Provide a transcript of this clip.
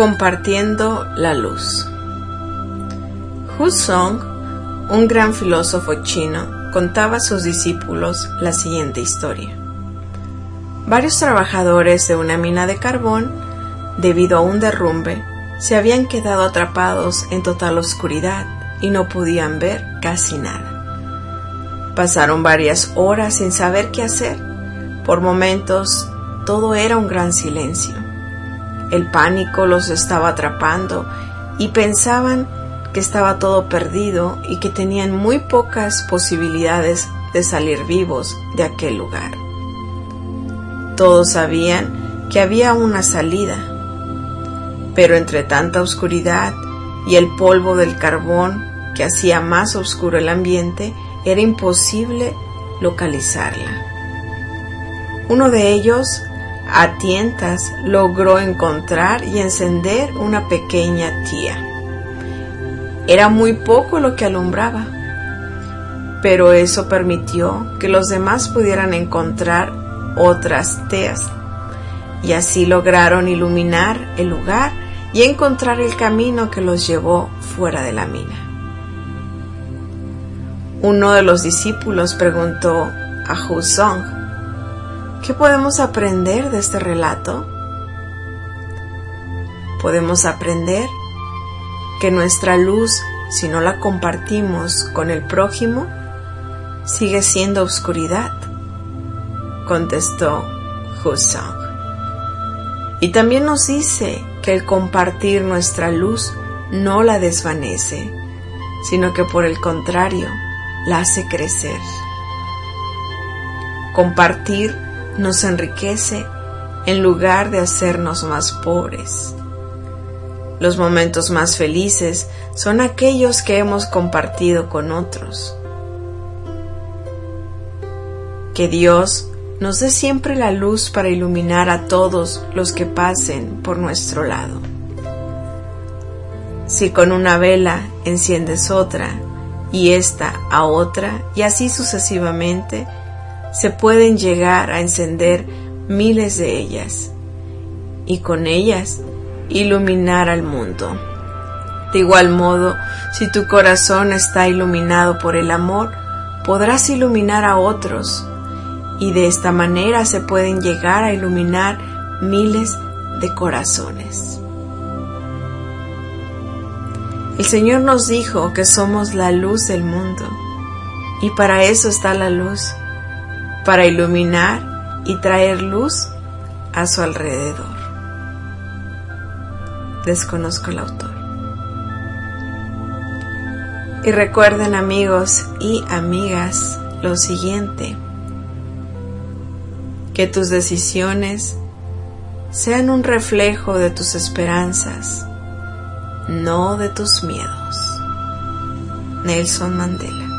Compartiendo la luz. Huzong, un gran filósofo chino, contaba a sus discípulos la siguiente historia. Varios trabajadores de una mina de carbón, debido a un derrumbe, se habían quedado atrapados en total oscuridad y no podían ver casi nada. Pasaron varias horas sin saber qué hacer. Por momentos, todo era un gran silencio. El pánico los estaba atrapando y pensaban que estaba todo perdido y que tenían muy pocas posibilidades de salir vivos de aquel lugar. Todos sabían que había una salida, pero entre tanta oscuridad y el polvo del carbón que hacía más oscuro el ambiente, era imposible localizarla. Uno de ellos, a tientas, logró encontrar y encender una pequeña tía. Era muy poco lo que alumbraba, pero eso permitió que los demás pudieran encontrar otras teas, y así lograron iluminar el lugar y encontrar el camino que los llevó fuera de la mina. Uno de los discípulos preguntó a Huzong: ¿qué podemos aprender de este relato? Podemos aprender que nuestra luz, si no la compartimos con el prójimo, sigue siendo oscuridad, contestó Huzong. Y también nos dice que el compartir nuestra luz no la desvanece, sino que por el contrario, la hace crecer. Compartir nos enriquece en lugar de hacernos más pobres. Los momentos más felices son aquellos que hemos compartido con otros. Que Dios nos dé siempre la luz para iluminar a todos los que pasen por nuestro lado. Si con una vela enciendes otra y esta a otra y así sucesivamente, se pueden llegar a encender miles de ellas y con ellas iluminar al mundo. De igual modo, si tu corazón está iluminado por el amor, podrás iluminar a otros y de esta manera se pueden llegar a iluminar miles de corazones. El Señor nos dijo que somos la luz del mundo y para eso está la luz, para iluminar y traer luz a su alrededor. Desconozco el autor. Y recuerden, amigos y amigas, lo siguiente: que tus decisiones sean un reflejo de tus esperanzas, no de tus miedos. Nelson Mandela.